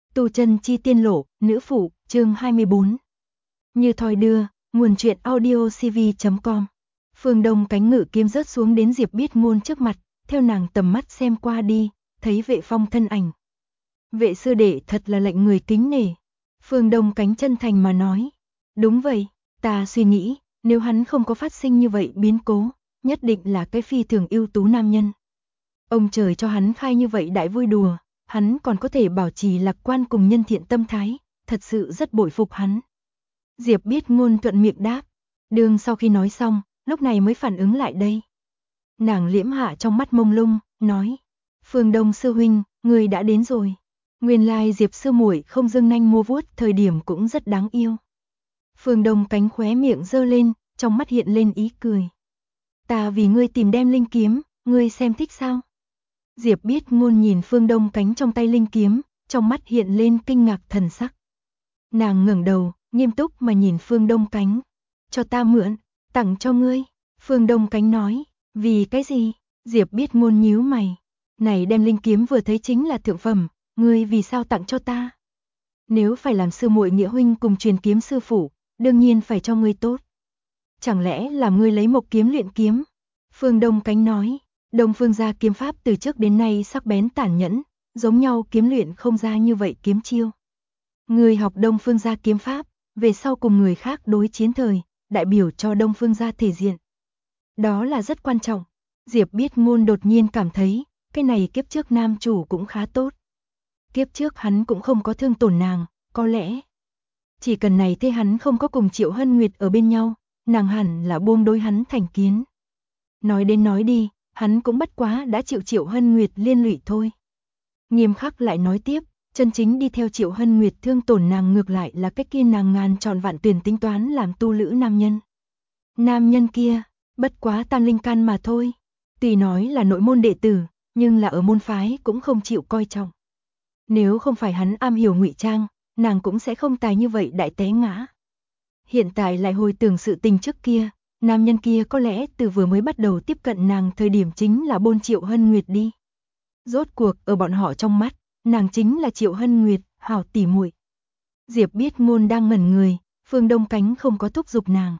Tu chân chi tiên lộ, nữ phụ, chương 24. Như thoi đưa, nguồn truyện audio cv.com. Phương Đông cánh ngự kiếm rớt xuống đến Diệp Biết Ngôn trước mặt, theo nàng tầm mắt xem qua đi, thấy Vệ Phong thân ảnh. Vệ sư đệ thật là lệnh người kính nể. Phương Đông cánh chân thành mà nói. Đúng vậy, ta suy nghĩ, nếu hắn không có phát sinh như vậy biến cố, nhất định là cái phi thường ưu tú nam nhân. Ông trời cho hắn khai như vậy đại vui đùa, hắn còn có thể bảo trì lạc quan cùng nhân thiện tâm thái, thật sự rất bội phục hắn. Diệp Biết Ngôn thuận miệng đáp, đường sau khi nói xong, lúc này mới phản ứng lại đây. Nàng liễm hạ trong mắt mông lung, nói, Phương Đông sư huynh, người đã đến rồi. Nguyên lai Diệp sư muội không dâng nanh mua vuốt, thời điểm cũng rất đáng yêu. Phương Đông cánh khóe miệng giơ lên, trong mắt hiện lên ý cười. Ta vì ngươi tìm đem linh kiếm, ngươi xem thích sao? Diệp Biết Ngôn nhìn Phương Đông cánh trong tay linh kiếm, trong mắt hiện lên kinh ngạc thần sắc. Nàng ngẩng đầu, nghiêm túc mà nhìn Phương Đông cánh. Cho ta mượn, tặng cho ngươi. Phương Đông cánh nói, vì cái gì? Diệp Biết Ngôn nhíu mày. Này đem linh kiếm vừa thấy chính là thượng phẩm, ngươi vì sao tặng cho ta? Nếu phải làm sư muội nghĩa huynh cùng truyền kiếm sư phụ, đương nhiên phải cho ngươi tốt. Chẳng lẽ làm ngươi lấy một kiếm luyện kiếm? Phương Đông cánh nói. Đông Phương gia kiếm pháp từ trước đến nay sắc bén tàn nhẫn, giống nhau kiếm luyện không ra như vậy kiếm chiêu. Người học Đông Phương gia kiếm pháp, về sau cùng người khác đối chiến thời, đại biểu cho Đông Phương gia thể diện. Đó là rất quan trọng. Diệp Biết Ngôn đột nhiên cảm thấy, cái này kiếp trước nam chủ cũng khá tốt. Kiếp trước hắn cũng không có thương tổn nàng, có lẽ chỉ cần này thế hắn không có cùng Triệu Hân Nguyệt ở bên nhau, nàng hẳn là buông đối hắn thành kiến. Nói đến nói đi, hắn cũng bất quá đã chịu Triệu Hân Nguyệt liên lụy thôi. Nghiêm khắc lại nói tiếp, chân chính đi theo Triệu Hân Nguyệt thương tổn nàng ngược lại là cái kia nàng ngàn chọn vạn tuyển tính toán làm tu lữ nam nhân. Nam nhân kia, bất quá tam linh căn mà thôi. Tuy nói là nội môn đệ tử, nhưng là ở môn phái cũng không chịu coi trọng. Nếu không phải hắn am hiểu ngụy trang, nàng cũng sẽ không tài như vậy đại té ngã. Hiện tại lại hồi tưởng sự tình trước kia, nam nhân kia có lẽ từ vừa mới bắt đầu tiếp cận nàng thời điểm chính là bôn Triệu Hân Nguyệt đi. Rốt cuộc ở bọn họ trong mắt, nàng chính là Triệu Hân Nguyệt, hảo tỉ muội. Diệp Biết Ngôn đang ngẩn người, Phương Đông cánh không có thúc giục nàng.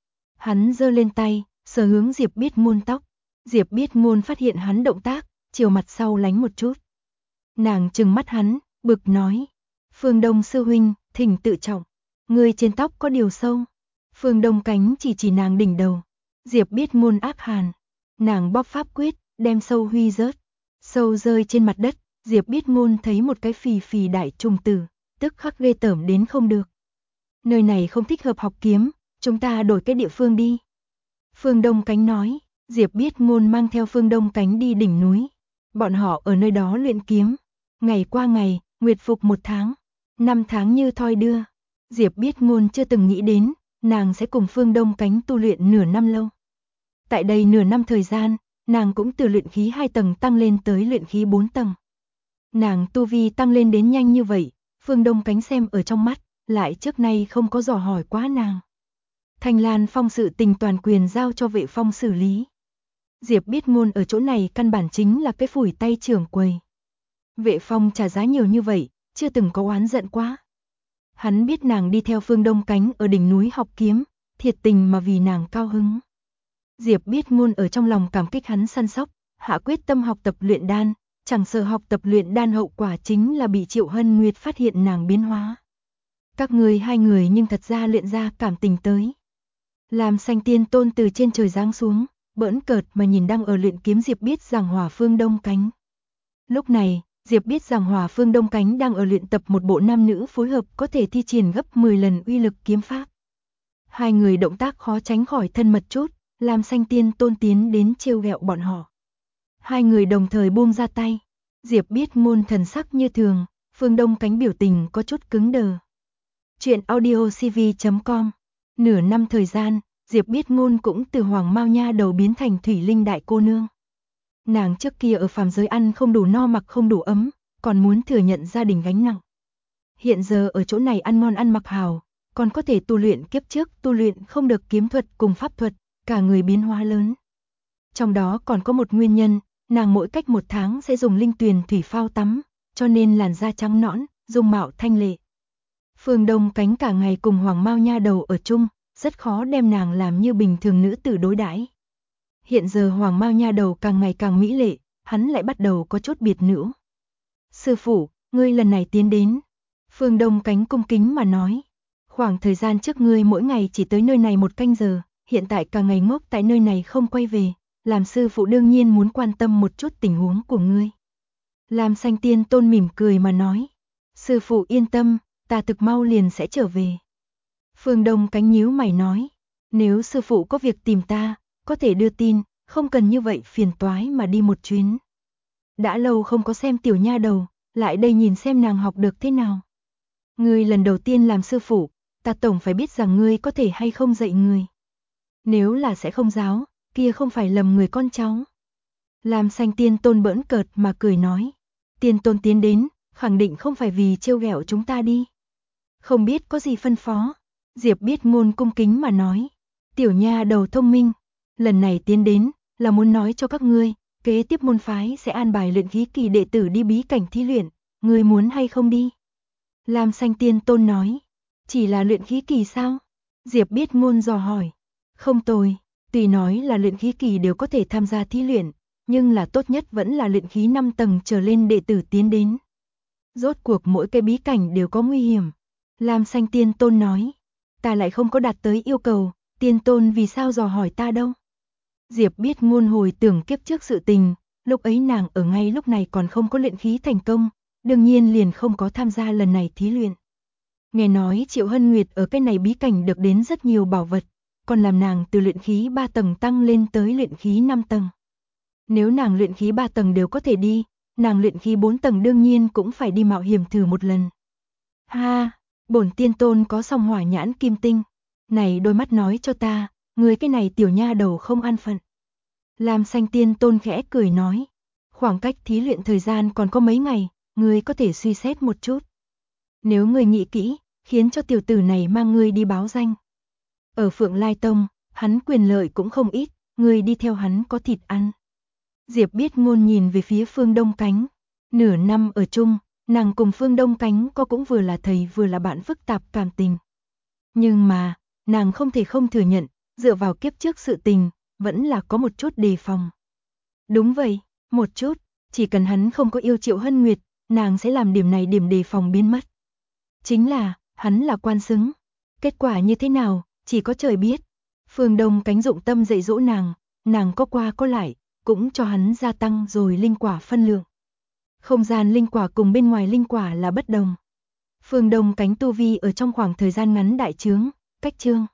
Hắn giơ lên tay, sờ hướng Diệp Biết Ngôn tóc. Diệp Biết Ngôn phát hiện hắn động tác, chiều mặt sau lánh một chút. Nàng trừng mắt hắn, bực nói, Phương Đông sư huynh, thỉnh tự trọng, người trên tóc có điều sâu. Phương Đông cánh chỉ nàng đỉnh đầu. Diệp Biết Ngôn ác hàn. Nàng bóp pháp quyết, đem sâu huy rớt. Sâu rơi trên mặt đất, Diệp Biết Ngôn thấy một cái phì phì đại trùng tử, tức khắc ghê tởm đến không được. Nơi này không thích hợp học kiếm, chúng ta đổi cái địa phương đi. Phương Đông cánh nói, Diệp Biết Ngôn mang theo Phương Đông cánh đi đỉnh núi. Bọn họ ở nơi đó luyện kiếm. Ngày qua ngày, nguyệt phục 1 tháng, 5 tháng như thoi đưa. Diệp Biết Ngôn chưa từng nghĩ đến, nàng sẽ cùng Phương Đông cánh tu luyện nửa năm lâu. Tại đây nửa năm thời gian, nàng cũng từ luyện khí 2 tầng tăng lên tới luyện khí 4 tầng. Nàng tu vi tăng lên đến nhanh như vậy, Phương Đông cánh xem ở trong mắt, lại trước nay không có dò hỏi quá nàng. Thanh Lan Phong sự tình toàn quyền giao cho Vệ Phong xử lý. Diệp Biết Ngôn ở chỗ này căn bản chính là cái phủi tay trưởng quầy. Vệ Phong trả giá nhiều như vậy, chưa từng có oán giận quá. Hắn biết nàng đi theo Phương Đông cánh ở đỉnh núi học kiếm, thiệt tình mà vì nàng cao hứng. Diệp Biết Ngôn ở trong lòng cảm kích hắn săn sóc, hạ quyết tâm học tập luyện đan, chẳng sợ học tập luyện đan hậu quả chính là bị Triệu Hân Nguyệt phát hiện nàng biến hóa. Các người hai người nhưng thật ra luyện ra cảm tình tới. Làm Xanh Tiên Tôn từ trên trời giáng xuống, bỡn cợt mà nhìn đang ở luyện kiếm Diệp Biết giảng hòa Phương Đông cánh. Lúc này, Diệp Biết rằng hòa Phương Đông cánh đang ở luyện tập một bộ nam nữ phối hợp có thể thi triển gấp 10 lần uy lực kiếm pháp. Hai người động tác khó tránh khỏi thân mật chút, làm Xanh Tiên Tôn tiến đến trêu ghẹo bọn họ. Hai người đồng thời buông ra tay. Diệp Biết Ngôn thần sắc như thường, Phương Đông cánh biểu tình có chút cứng đờ. Chuyện audio cv.com. Nửa năm thời gian, Diệp Biết Ngôn cũng từ Hoàng Mao Nha đầu biến thành Thủy Linh đại cô nương. Nàng trước kia ở phàm giới ăn không đủ no mặc không đủ ấm, còn muốn thừa nhận gia đình gánh nặng. Hiện giờ ở chỗ này ăn ngon ăn mặc hào, còn có thể tu luyện kiếp trước tu luyện không được kiếm thuật cùng pháp thuật, cả người biến hóa lớn. Trong đó còn có một nguyên nhân, nàng mỗi cách 1 tháng sẽ dùng linh tuyền thủy phao tắm, cho nên làn da trắng nõn, dung mạo thanh lệ. Phương Đông Cánh cả ngày cùng Hoàng Mao nha đầu ở chung, rất khó đem nàng làm như bình thường nữ tử đối đãi. Hiện giờ Hoàng Mao nha đầu càng ngày càng mỹ lệ, hắn lại bắt đầu có chút biệt nữ. Sư phụ, ngươi lần này tiến đến. Phương Đông Cánh cung kính mà nói. Khoảng thời gian trước ngươi mỗi ngày chỉ tới nơi này 1 canh giờ, hiện tại cả ngày ngốc tại nơi này không quay về, làm sư phụ đương nhiên muốn quan tâm một chút tình huống của ngươi. Lam Xanh Tiên Tôn mỉm cười mà nói. Sư phụ yên tâm, ta thực mau liền sẽ trở về. Phương Đông Cánh nhíu mày nói. Nếu sư phụ có việc tìm ta, có thể đưa tin, không cần như vậy phiền toái mà đi một chuyến. Đã lâu không có xem tiểu nha đầu, lại đây nhìn xem nàng học được thế nào. Ngươi lần đầu tiên làm sư phụ, ta tổng phải biết rằng ngươi có thể hay không dạy người. Nếu là sẽ không giáo, kia không phải lầm người con cháu. Lam Xanh Tiên Tôn bỡn cợt mà cười nói. Tiên Tôn tiến đến, khẳng định không phải vì trêu ghẹo chúng ta đi. Không biết có gì phân phó. Diệp Biết Ngôn cung kính mà nói. Tiểu nha đầu thông minh, lần này tiến đến là muốn nói cho các ngươi, kế tiếp môn phái sẽ an bài luyện khí kỳ đệ tử đi bí cảnh thí luyện, ngươi muốn hay không đi? Lam Xanh Tiên Tôn nói. Chỉ là luyện khí kỳ sao? Diệp Biết Ngôn dò hỏi. Không tồi, tuy nói là luyện khí kỳ đều có thể tham gia thí luyện, nhưng là tốt nhất vẫn là luyện khí 5 tầng trở lên đệ tử tiến đến. Rốt cuộc mỗi cái bí cảnh đều có nguy hiểm. Lam Xanh Tiên Tôn nói. Ta lại không có đạt tới yêu cầu, Tiên Tôn vì sao dò hỏi ta đâu? Diệp Biết Ngôn hồi tưởng kiếp trước sự tình, lúc ấy nàng ở ngay lúc này còn không có luyện khí thành công, đương nhiên liền không có tham gia lần này thí luyện. Nghe nói Triệu Hân Nguyệt ở cái này bí cảnh được đến rất nhiều bảo vật, còn làm nàng từ luyện khí 3 tầng tăng lên tới luyện khí 5 tầng. Nếu nàng luyện khí 3 tầng đều có thể đi, nàng luyện khí 4 tầng đương nhiên cũng phải đi mạo hiểm thử một lần. Ha, bổn Tiên Tôn có song hỏa nhãn kim tinh. Này đôi mắt nói cho ta, người cái này tiểu nha đầu không an phận. Lam Xanh Tiên Tôn khẽ cười nói. Khoảng cách thí luyện thời gian còn có mấy ngày, ngươi có thể suy xét một chút. Nếu ngươi nghĩ kỹ, khiến cho tiểu tử này mang ngươi đi báo danh. Ở Phượng Lai Tông, hắn quyền lợi cũng không ít, ngươi đi theo hắn có thịt ăn. Diệp Biết Ngôn nhìn về phía Phương Đông Cánh. Nửa năm ở chung, nàng cùng Phương Đông Cánh có cũng vừa là thầy vừa là bạn phức tạp cảm tình. Nhưng mà, nàng không thể không thừa nhận, dựa vào kiếp trước sự tình, vẫn là có một chút đề phòng. Đúng vậy, một chút, chỉ cần hắn không có yêu Triệu Hân Nguyệt, nàng sẽ làm điểm này điểm đề phòng biến mất. Chính là, hắn là quan xứng. Kết quả như thế nào, chỉ có trời biết. Phương Đông Cánh dụng tâm dạy dỗ nàng có qua có lại, cũng cho hắn gia tăng rồi linh quả phân lượng. Không gian linh quả cùng bên ngoài linh quả là bất đồng. Phương Đông Cánh tu vi ở trong khoảng thời gian ngắn đại trướng, cách trương.